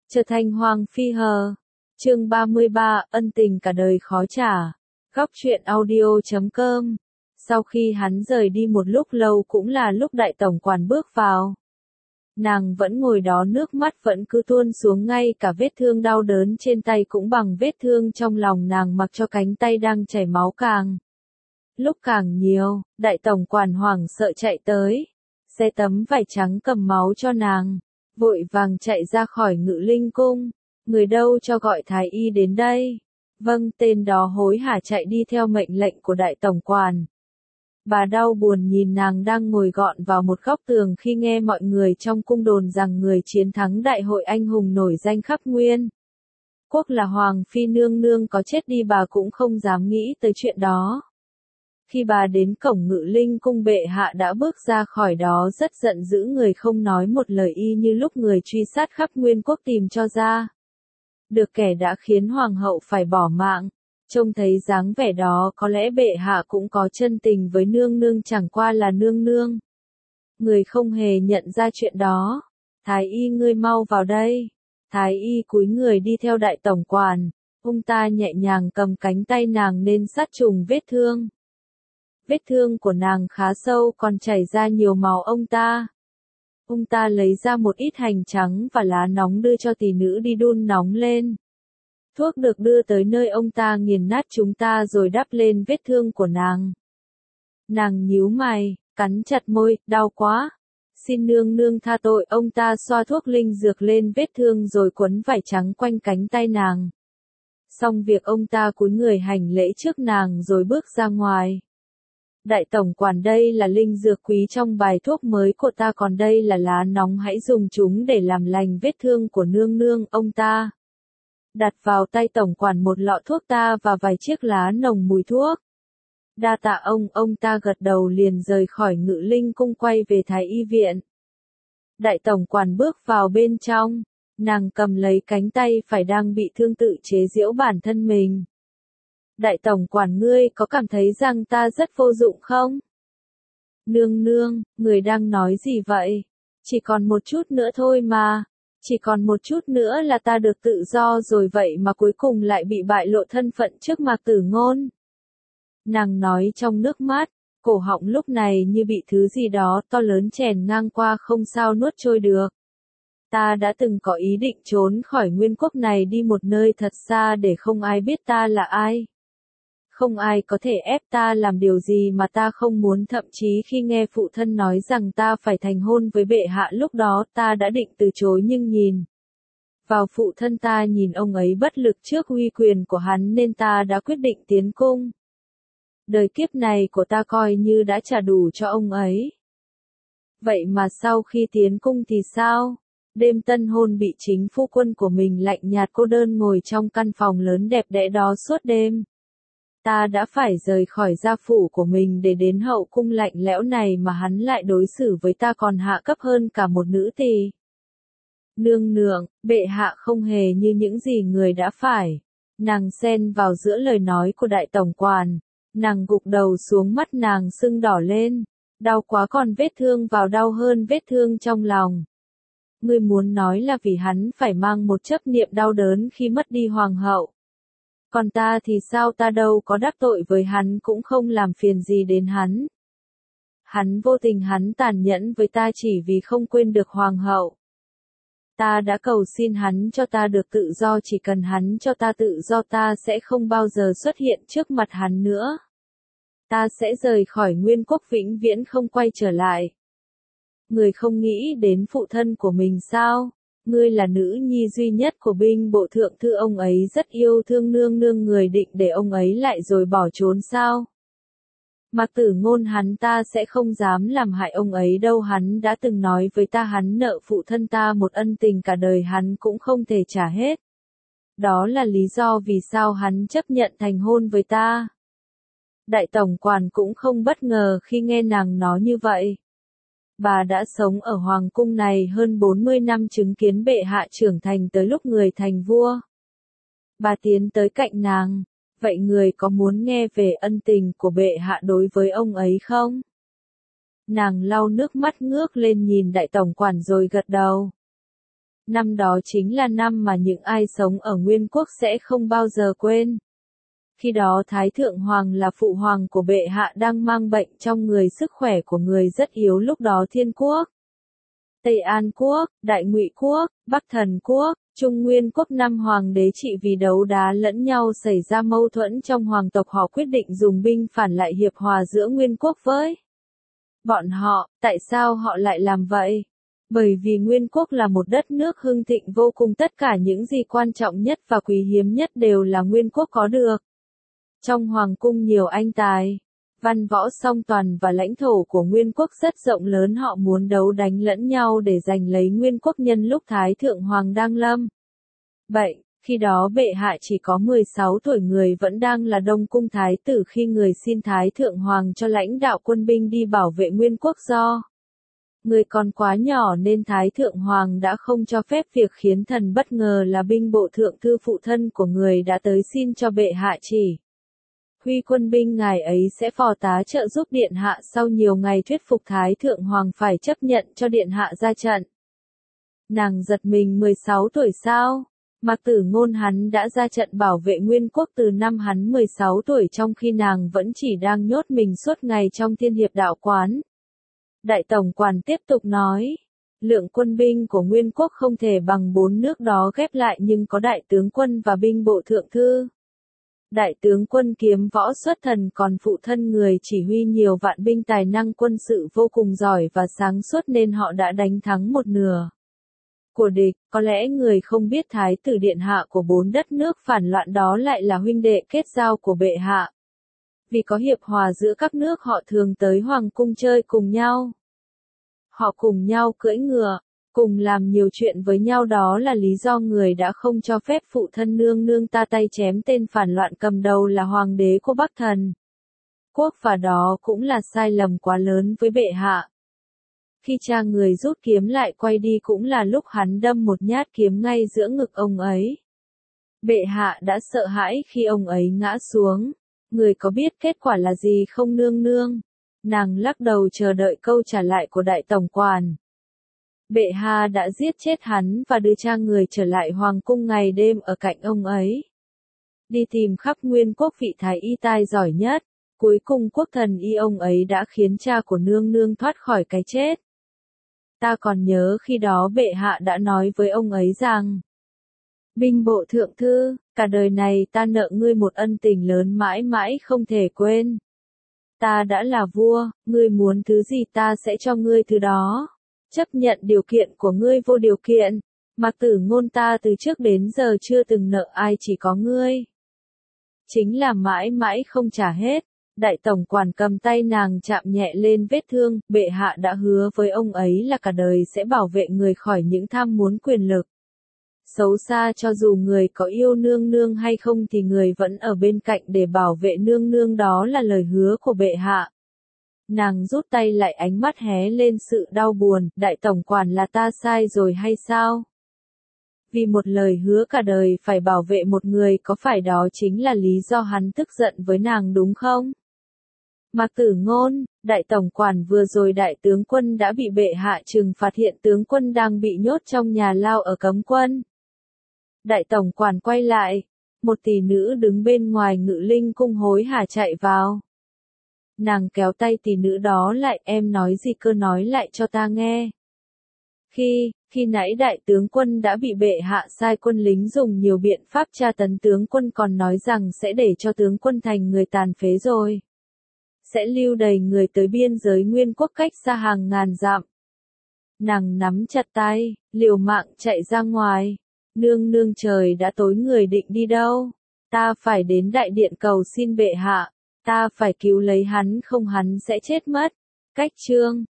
Trở thành hoàng phi hờ. Chương 33, ân tình cả đời khó trả. Góc truyện audio.com. Sau khi hắn rời đi một lúc lâu cũng là lúc đại tổng quản bước vào. Nàng vẫn ngồi đó, nước mắt vẫn cứ tuôn xuống, ngay cả vết thương đau đớn trên tay cũng bằng vết thương trong lòng nàng, mặc cho cánh tay đang chảy máu càng lúc càng nhiều. Đại tổng quản hoảng sợ chạy tới, xé tấm vải trắng cầm máu cho nàng, vội vàng chạy ra khỏi Ngự Linh cung. Người đâu, cho gọi thái y đến đây. Vâng, tên đó hối hả chạy đi theo mệnh lệnh của đại tổng quản. Bà đau buồn nhìn nàng đang ngồi gọn vào một góc tường khi nghe mọi người trong cung đồn rằng người chiến thắng đại hội anh hùng nổi danh khắp Nguyên quốc là Hoàng phi nương nương có chết đi, bà cũng không dám nghĩ tới chuyện đó. Khi bà đến cổng Ngự Linh cung, bệ hạ đã bước ra khỏi đó rất giận dữ, người không nói một lời, y như lúc người truy sát khắp Nguyên quốc tìm cho ra được kẻ đã khiến hoàng hậu phải bỏ mạng. Trông thấy dáng vẻ đó, có lẽ bệ hạ cũng có chân tình với nương nương, chẳng qua là nương nương người không hề nhận ra chuyện đó. Thái y, ngươi mau vào đây. Thái y cúi người đi theo đại tổng quản. Ông ta nhẹ nhàng cầm cánh tay nàng nên sát trùng vết thương. Vết thương của nàng khá sâu, còn chảy ra nhiều máu. Ông ta lấy ra một ít hành trắng và lá nóng đưa cho tỷ nữ đi đun nóng lên. Thuốc được đưa tới nơi, ông ta nghiền nát chúng ta rồi đắp lên vết thương của nàng. Nàng nhíu mày, cắn chặt môi, đau quá. Xin nương nương tha tội. Ông ta xoa thuốc linh dược lên vết thương rồi quấn vải trắng quanh cánh tay nàng. Xong việc, ông ta cúi người hành lễ trước nàng rồi bước ra ngoài. Đại tổng quản, đây là linh dược quý trong bài thuốc mới của ta, còn đây là lá nóng, hãy dùng chúng để làm lành vết thương của nương nương. Ông ta đặt vào tay tổng quản một lọ thuốc ta và vài chiếc lá nồng mùi thuốc. Đa tạ ông ta gật đầu liền rời khỏi Ngự Linh cung, quay về thái y viện. Đại tổng quản bước vào bên trong, nàng cầm lấy cánh tay phải đang bị thương tự chế giễu bản thân mình. Đại tổng quản, ngươi có cảm thấy rằng ta rất vô dụng không? Nương nương, người đang nói gì vậy? Chỉ còn một chút nữa thôi mà. Chỉ còn một chút nữa là ta được tự do rồi, vậy mà cuối cùng lại bị bại lộ thân phận trước Mạc Tử Ngôn. Nàng nói trong nước mắt, cổ họng lúc này như bị thứ gì đó to lớn chèn ngang qua, không sao nuốt trôi được. Ta đã từng có ý định trốn khỏi Nguyên quốc này đi một nơi thật xa để không ai biết ta là ai. Không ai có thể ép ta làm điều gì mà ta không muốn, thậm chí khi nghe phụ thân nói rằng ta phải thành hôn với bệ hạ, lúc đó ta đã định từ chối, nhưng nhìn vào phụ thân, ta nhìn ông ấy bất lực trước uy quyền của hắn nên ta đã quyết định tiến cung. Đời kiếp này của ta coi như đã trả đủ cho ông ấy. Vậy mà sau khi tiến cung thì sao? Đêm tân hôn bị chính phu quân của mình lạnh nhạt cô đơn ngồi trong căn phòng lớn đẹp đẽ đó suốt đêm. Ta đã phải rời khỏi gia phủ của mình để đến hậu cung lạnh lẽo này mà hắn lại đối xử với ta còn hạ cấp hơn cả một nữ tỳ. Nương nương, bệ hạ không hề như những gì người đã phải. Nàng xen vào giữa lời nói của đại tổng quản. Nàng gục đầu xuống, mắt nàng sưng đỏ lên. Đau quá, còn vết thương vào đau hơn vết thương trong lòng. Ngươi muốn nói là vì hắn phải mang một chấp niệm đau đớn khi mất đi hoàng hậu. Còn ta thì sao? Ta đâu có đắc tội với hắn, cũng không làm phiền gì đến hắn. Hắn vô tình, hắn tàn nhẫn với ta chỉ vì không quên được hoàng hậu. Ta đã cầu xin hắn cho ta được tự do, chỉ cần hắn cho ta tự do ta sẽ không bao giờ xuất hiện trước mặt hắn nữa. Ta sẽ rời khỏi Nguyên quốc vĩnh viễn không quay trở lại. Người không nghĩ đến phụ thân của mình sao? Ngươi là nữ nhi duy nhất của binh bộ thượng thư, ông ấy rất yêu thương nương nương, người định để ông ấy lại rồi bỏ trốn sao? Mạc Tử Ngôn hắn ta sẽ không dám làm hại ông ấy đâu, hắn đã từng nói với ta hắn nợ phụ thân ta một ân tình cả đời hắn cũng không thể trả hết. Đó là lý do vì sao hắn chấp nhận thành hôn với ta. Đại tổng quản cũng không bất ngờ khi nghe nàng nói như vậy. Bà đã sống ở hoàng cung này hơn 40 năm, chứng kiến bệ hạ trưởng thành tới lúc người thành vua. Bà tiến tới cạnh nàng. Vậy người có muốn nghe về ân tình của bệ hạ đối với ông ấy không? Nàng lau nước mắt ngước lên nhìn đại tổng quản rồi gật đầu. Năm đó chính là năm mà những ai sống ở Nguyên quốc sẽ không bao giờ quên. Khi đó Thái Thượng Hoàng là phụ hoàng của bệ hạ đang mang bệnh trong người, sức khỏe của người rất yếu. Lúc đó Thiên quốc, Tây An quốc, Đại Ngụy quốc, Bắc Thần quốc, Trung Nguyên quốc, năm hoàng đế trị vì đấu đá lẫn nhau xảy ra mâu thuẫn trong hoàng tộc, họ quyết định dùng binh phản lại hiệp hòa giữa Nguyên quốc với bọn họ. Tại sao họ lại làm vậy? Bởi vì Nguyên quốc là một đất nước hưng thịnh vô cùng, tất cả những gì quan trọng nhất và quý hiếm nhất đều là Nguyên quốc có được. Trong hoàng cung nhiều anh tài, văn võ song toàn và lãnh thổ của Nguyên quốc rất rộng lớn, họ muốn đấu đánh lẫn nhau để giành lấy Nguyên quốc nhân lúc Thái Thượng Hoàng đang lâm bệnh. Khi đó bệ hạ chỉ có 16 tuổi, người vẫn đang là Đông cung thái tử khi người xin Thái Thượng Hoàng cho lãnh đạo quân binh đi bảo vệ Nguyên quốc, do người còn quá nhỏ nên Thái Thượng Hoàng đã không cho phép. Việc khiến thần bất ngờ là binh bộ thượng thư phụ thân của người đã tới xin cho bệ hạ chỉ huy quân binh, ngài ấy sẽ phò tá trợ giúp điện hạ. Sau nhiều ngày thuyết phục, Thái Thượng Hoàng phải chấp nhận cho điện hạ ra trận. Nàng giật mình, 16 tuổi sao? Mạc Tử Ngôn hắn đã ra trận bảo vệ Nguyên quốc từ năm hắn 16 tuổi, trong khi nàng vẫn chỉ đang nhốt mình suốt ngày trong Thiên Hiệp đạo quán. Đại tổng quản tiếp tục nói, lượng quân binh của Nguyên quốc không thể bằng 4 nước đó ghép lại, nhưng có đại tướng quân và binh bộ thượng thư. Đại tướng quân kiếm võ xuất thần, còn phụ thân người chỉ huy nhiều vạn binh, tài năng quân sự vô cùng giỏi và sáng suốt nên họ đã đánh thắng một nửa của địch. Có lẽ người không biết Thái tử điện hạ của 4 đất nước phản loạn đó lại là huynh đệ kết giao của bệ hạ. Vì có hiệp hòa giữa các nước, họ thường tới hoàng cung chơi cùng nhau. Họ cùng nhau cưỡi ngựa, cùng làm nhiều chuyện với nhau, đó là lý do người đã không cho phép phụ thân nương nương ta tay chém tên phản loạn cầm đầu là hoàng đế của Bắc Thần quốc, và đó cũng là sai lầm quá lớn với bệ hạ. Khi cha người rút kiếm lại quay đi cũng là lúc hắn đâm một nhát kiếm ngay giữa ngực ông ấy. Bệ hạ đã sợ hãi khi ông ấy ngã xuống. Người có biết kết quả là gì không nương nương? Nàng lắc đầu chờ đợi câu trả lại của đại tổng quản. Bệ hạ đã giết chết hắn và đưa cha người trở lại hoàng cung, ngày đêm ở cạnh ông ấy. Đi tìm khắp Nguyên quốc vị thái y tai giỏi nhất. Cuối cùng quốc thần y ông ấy đã khiến cha của nương nương thoát khỏi cái chết. Ta còn nhớ khi đó bệ hạ đã nói với ông ấy rằng, binh bộ thượng thư, cả đời này ta nợ ngươi một ân tình lớn mãi mãi không thể quên. Ta đã là vua, ngươi muốn thứ gì ta sẽ cho ngươi thứ đó. Chấp nhận điều kiện của ngươi vô điều kiện. Mạc Tử Ngôn, ta từ trước đến giờ chưa từng nợ ai, chỉ có ngươi. Chính là mãi mãi không trả hết. Đại tổng quản cầm tay nàng chạm nhẹ lên vết thương, bệ hạ đã hứa với ông ấy là cả đời sẽ bảo vệ người khỏi những tham muốn quyền lực xấu xa. Cho dù người có yêu nương nương hay không thì người vẫn ở bên cạnh để bảo vệ nương nương, đó là lời hứa của bệ hạ. Nàng rút tay lại, ánh mắt hé lên sự đau buồn. Đại tổng quản, là ta sai rồi hay sao? Vì một lời hứa cả đời phải bảo vệ một người, có phải đó chính là lý do hắn tức giận với nàng đúng không? Mạc Tử Ngôn, đại tổng quản, vừa rồi đại tướng quân đã bị bệ hạ trừng phạt, hiện tướng quân đang bị nhốt trong nhà lao ở cấm quân. Đại tổng quản quay lại, một tỷ nữ đứng bên ngoài Ngự Linh cung hối hả chạy vào. Nàng kéo tay tỷ nữ đó lại, em nói gì cơ, nói lại cho ta nghe. Khi nãy đại tướng quân đã bị bệ hạ sai quân lính dùng nhiều biện pháp tra tấn, tướng quân còn nói rằng sẽ để cho tướng quân thành người tàn phế rồi. Sẽ lưu đầy người tới biên giới Nguyên quốc cách xa hàng ngàn dặm. Nàng nắm chặt tay, liều mạng chạy ra ngoài. Nương nương, trời đã tối, người định đi đâu? Ta phải đến đại điện cầu xin bệ hạ. Ta phải cứu lấy hắn, không hắn sẽ chết mất. Cách chương